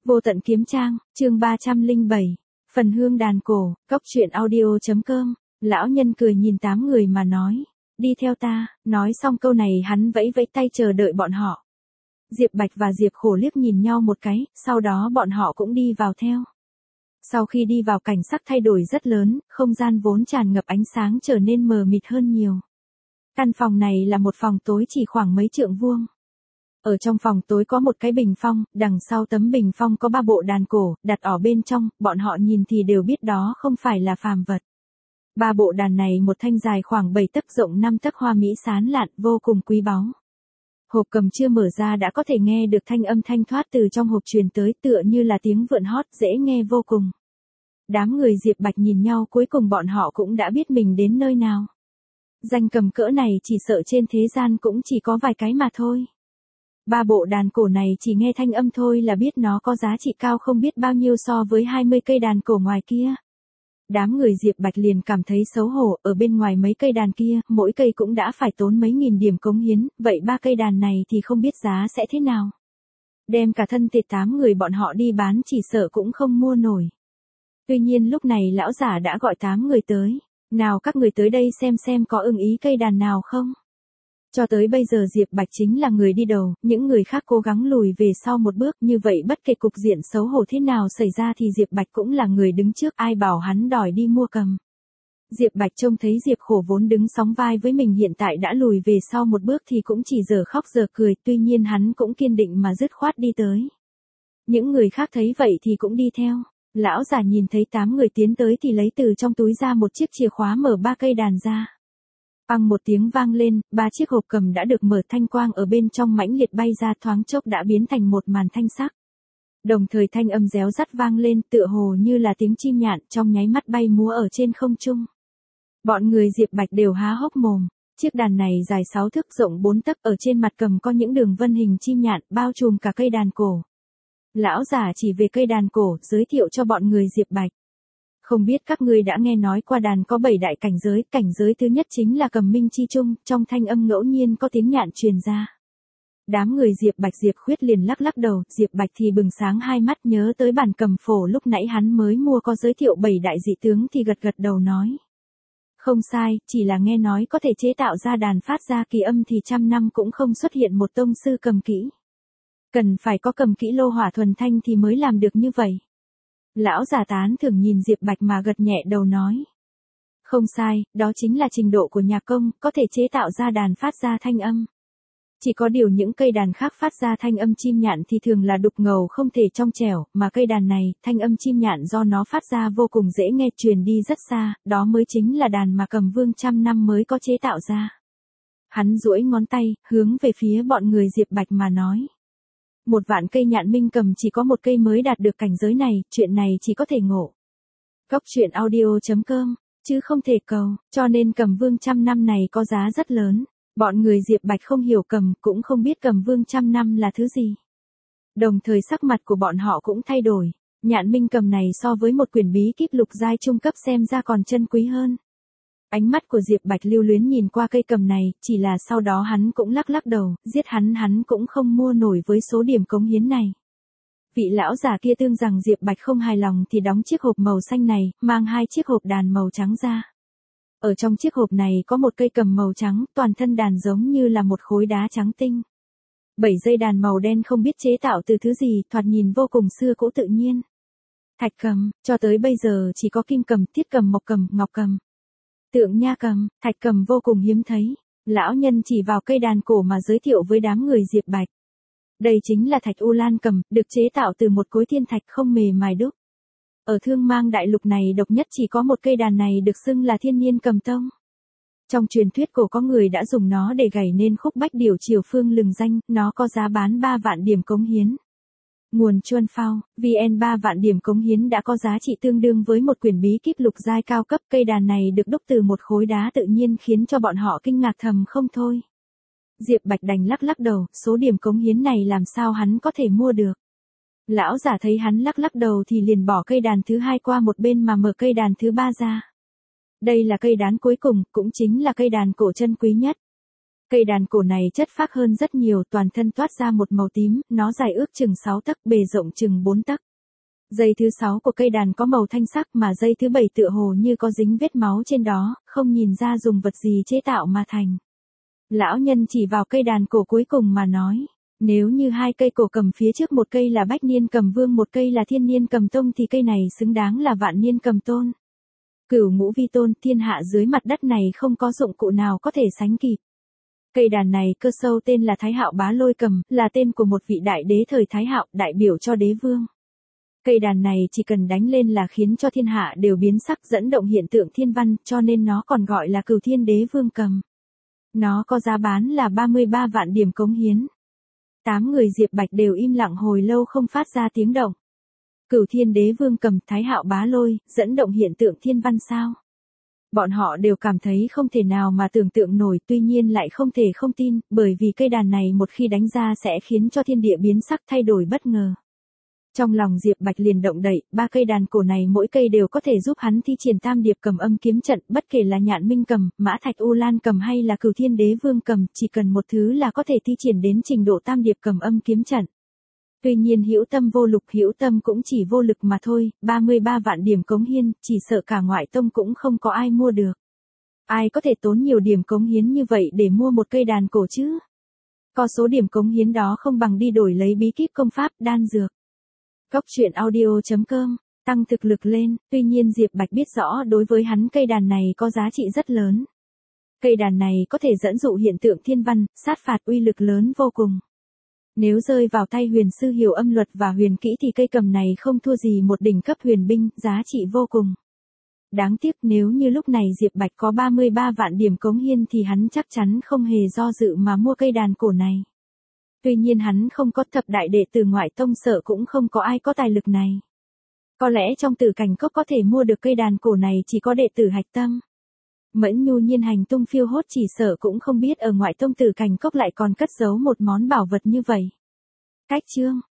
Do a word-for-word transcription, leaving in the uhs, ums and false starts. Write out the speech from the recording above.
Vô tận kiếm trang, chương ba trăm lẻ bảy, phần hương đàn cổ, cốc truyện audio.com, lão nhân cười nhìn tám người mà nói, đi theo ta, nói xong câu này hắn vẫy vẫy tay chờ đợi bọn họ. Diệp Bạch và Diệp Khổ liếc nhìn nhau một cái, sau đó bọn họ cũng đi vào theo. Sau khi đi vào cảnh sắc thay đổi rất lớn, không gian vốn tràn ngập ánh sáng trở nên mờ mịt hơn nhiều. Căn phòng này là một phòng tối chỉ khoảng mấy trượng vuông. Ở trong phòng tối có một cái bình phong, đằng sau tấm bình phong có ba bộ đàn cổ, đặt ở bên trong, bọn họ nhìn thì đều biết đó không phải là phàm vật. Ba bộ đàn này một thanh dài khoảng bảy tấc rộng năm tấc hoa mỹ sán lạn, vô cùng quý báu. Hộp cầm chưa mở ra đã có thể nghe được thanh âm thanh thoát từ trong hộp truyền tới, tựa như là tiếng vượn hót dễ nghe vô cùng. Đám người Diệp Bạch nhìn nhau, cuối cùng bọn họ cũng đã biết mình đến nơi nào. Danh cầm cỡ này chỉ sợ trên thế gian cũng chỉ có vài cái mà thôi. Ba bộ đàn cổ này chỉ nghe thanh âm thôi là biết nó có giá trị cao không biết bao nhiêu so với hai mươi cây đàn cổ ngoài kia. Đám người Diệp Bạch liền cảm thấy xấu hổ, ở bên ngoài mấy cây đàn kia, mỗi cây cũng đã phải tốn mấy nghìn điểm cống hiến, vậy ba cây đàn này thì không biết giá sẽ thế nào. Đem cả thân tịt tám người bọn họ đi bán chỉ sợ cũng không mua nổi. Tuy nhiên lúc này lão giả đã gọi tám người tới, nào các người tới đây xem xem có ưng ý cây đàn nào không. Cho tới bây giờ Diệp Bạch chính là người đi đầu, những người khác cố gắng lùi về sau một bước, như vậy bất kể cục diện xấu hổ thế nào xảy ra thì Diệp Bạch cũng là người đứng trước, ai bảo hắn đòi đi mua cầm. Diệp Bạch trông thấy Diệp Khổ vốn đứng sóng vai với mình hiện tại đã lùi về sau một bước thì cũng chỉ giờ khóc giờ cười, tuy nhiên hắn cũng kiên định mà dứt khoát đi tới. Những người khác thấy vậy thì cũng đi theo. Lão già nhìn thấy tám người tiến tới thì lấy từ trong túi ra một chiếc chìa khóa mở ba cây đàn ra. Bằng một tiếng vang lên, ba chiếc hộp cầm đã được mở, thanh quang ở bên trong mãnh liệt bay ra, thoáng chốc đã biến thành một màn thanh sắc. Đồng thời thanh âm réo rắt vang lên, tựa hồ như là tiếng chim nhạn, trong nháy mắt bay múa ở trên không trung. Bọn người Diệp Bạch đều há hốc mồm. Chiếc đàn này dài sáu thước rộng bốn tấc, ở trên mặt cầm có những đường vân hình chim nhạn, bao trùm cả cây đàn cổ. Lão giả chỉ về cây đàn cổ, giới thiệu cho bọn người Diệp Bạch. Không biết các ngươi đã nghe nói qua đàn có bảy đại cảnh giới, cảnh giới thứ nhất chính là cầm minh chi trung, trong thanh âm ngẫu nhiên có tiếng nhạn truyền ra. Đám người Diệp Bạch Diệp Khuyết liền lắc lắc đầu, Diệp Bạch thì bừng sáng hai mắt nhớ tới bản cầm phổ lúc nãy hắn mới mua có giới thiệu bảy đại dị tướng thì gật gật đầu nói. Không sai, chỉ là nghe nói có thể chế tạo ra đàn phát ra kỳ âm thì trăm năm cũng không xuất hiện một tông sư cầm kỹ. Cần phải có cầm kỹ lô hỏa thuần thanh thì mới làm được như vậy. Lão giả tán thưởng nhìn Diệp Bạch mà gật nhẹ đầu nói. Không sai, đó chính là trình độ của nhà công, có thể chế tạo ra đàn phát ra thanh âm. Chỉ có điều những cây đàn khác phát ra thanh âm chim nhạn thì thường là đục ngầu không thể trong trẻo, mà cây đàn này, thanh âm chim nhạn do nó phát ra vô cùng dễ nghe, truyền đi rất xa, đó mới chính là đàn mà Cầm Vương trăm năm mới có chế tạo ra. Hắn duỗi ngón tay, hướng về phía bọn người Diệp Bạch mà nói. Một vạn cây nhạn minh cầm chỉ có một cây mới đạt được cảnh giới này, chuyện này chỉ có thể ngộ. Cốc truyện audio.com, chứ không thể cầu, cho nên Cầm Vương trăm năm này có giá rất lớn. Bọn người Diệp Bạch không hiểu cầm, cũng không biết Cầm Vương trăm năm là thứ gì. Đồng thời sắc mặt của bọn họ cũng thay đổi, nhạn minh cầm này so với một quyển bí kíp lục giai trung cấp xem ra còn chân quý hơn. Ánh mắt của Diệp Bạch lưu luyến nhìn qua cây cầm này, chỉ là sau đó hắn cũng lắc lắc đầu, giết hắn hắn cũng không mua nổi với số điểm cống hiến này. Vị lão giả kia tương rằng Diệp Bạch không hài lòng thì đóng chiếc hộp màu xanh này, mang hai chiếc hộp đàn màu trắng ra. Ở trong chiếc hộp này có một cây cầm màu trắng, toàn thân đàn giống như là một khối đá trắng tinh. Bảy dây đàn màu đen không biết chế tạo từ thứ gì, thoạt nhìn vô cùng xưa cũ tự nhiên. Thạch cầm, cho tới bây giờ chỉ có kim cầm, thiết cầm, mộc cầm, ngọc cầm. Tượng nha cầm, thạch cầm vô cùng hiếm thấy. Lão nhân chỉ vào cây đàn cổ mà giới thiệu với đám người Diệp Bạch. Đây chính là thạch U Lan cầm, được chế tạo từ một khối thiên thạch không mề mài đúc. Ở Thương Mang đại lục này độc nhất chỉ có một cây đàn này được xưng là Thiên Niên Cầm Tông. Trong truyền thuyết cổ có người đã dùng nó để gảy nên khúc bách điểu triều phương lừng danh, nó có giá bán ba vạn điểm cống hiến. Nguồn Chuân Phao, vn ba vạn điểm cống hiến đã có giá trị tương đương với một quyển bí kíp lục giai cao cấp, cây đàn này được đúc từ một khối đá tự nhiên khiến cho bọn họ kinh ngạc thầm không thôi. Diệp Bạch đành lắc lắc đầu, số điểm cống hiến này làm sao hắn có thể mua được. Lão giả thấy hắn lắc lắc đầu thì liền bỏ cây đàn thứ hai qua một bên mà mở cây đàn thứ ba ra. Đây là cây đàn cuối cùng, cũng chính là cây đàn cổ chân quý nhất. Cây đàn cổ này chất phác hơn rất nhiều, toàn thân toát ra một màu tím, nó dài ước chừng sáu tấc, bề rộng chừng bốn tấc. Dây thứ sáu của cây đàn có màu thanh sắc mà dây thứ bảy tựa hồ như có dính vết máu trên đó, không nhìn ra dùng vật gì chế tạo mà thành. Lão nhân chỉ vào cây đàn cổ cuối cùng mà nói, nếu như hai cây cổ cầm phía trước một cây là Bách Niên Cầm Vương một cây là Thiên Niên Cầm Tông thì cây này xứng đáng là Vạn Niên Cầm Tôn. Cửu ngũ vi tôn, thiên hạ dưới mặt đất này không có dụng cụ nào có thể sánh kịp. Cây đàn này cơ sâu tên là Thái Hạo Bá Lôi Cầm, là tên của một vị đại đế thời Thái Hạo, đại biểu cho đế vương. Cây đàn này chỉ cần đánh lên là khiến cho thiên hạ đều biến sắc, dẫn động hiện tượng thiên văn, cho nên nó còn gọi là Cửu Thiên Đế Vương Cầm. Nó có giá bán là ba mươi ba vạn điểm cống hiến. Tám người Diệp Bạch đều im lặng hồi lâu không phát ra tiếng động. Cửu Thiên Đế Vương Cầm, Thái Hạo Bá Lôi, dẫn động hiện tượng thiên văn sao? Bọn họ đều cảm thấy không thể nào mà tưởng tượng nổi, tuy nhiên lại không thể không tin, bởi vì cây đàn này một khi đánh ra sẽ khiến cho thiên địa biến sắc, thay đổi bất ngờ. Trong lòng Diệp Bạch liền động đậy, ba cây đàn cổ này mỗi cây đều có thể giúp hắn thi triển tam điệp cầm âm kiếm trận, bất kể là Nhạn Minh Cầm, Mã Thạch U Lan Cầm hay là Cửu Thiên Đế Vương Cầm, chỉ cần một thứ là có thể thi triển đến trình độ tam điệp cầm âm kiếm trận. Tuy nhiên hữu tâm vô lực, hữu tâm cũng chỉ vô lực mà thôi, ba mươi ba vạn điểm cống hiến, chỉ sợ cả ngoại tông cũng không có ai mua được. Ai có thể tốn nhiều điểm cống hiến như vậy để mua một cây đàn cổ chứ? Có số điểm cống hiến đó không bằng đi đổi lấy bí kíp công pháp, đan dược. Cốc truyện audio chấm com, tăng thực lực lên, tuy nhiên Diệp Bạch biết rõ đối với hắn cây đàn này có giá trị rất lớn. Cây đàn này có thể dẫn dụ hiện tượng thiên văn, sát phạt uy lực lớn vô cùng. Nếu rơi vào tay huyền sư hiểu âm luật và huyền kỹ thì cây cầm này không thua gì một đỉnh cấp huyền binh, giá trị vô cùng. Đáng tiếc nếu như lúc này Diệp Bạch có ba mươi ba vạn điểm cống hiến thì hắn chắc chắn không hề do dự mà mua cây đàn cổ này. Tuy nhiên hắn không có thập đại đệ tử ngoại tông, sợ cũng không có ai có tài lực này. Có lẽ trong Tử Cảnh Cốc có thể mua được cây đàn cổ này chỉ có đệ tử hạch tâm. Mẫn Nhu Nhiên hành tung phiêu hốt chỉ sợ cũng không biết ở ngoại tông Tử Cảnh Cốc lại còn cất giấu một món bảo vật như vậy. Cách chương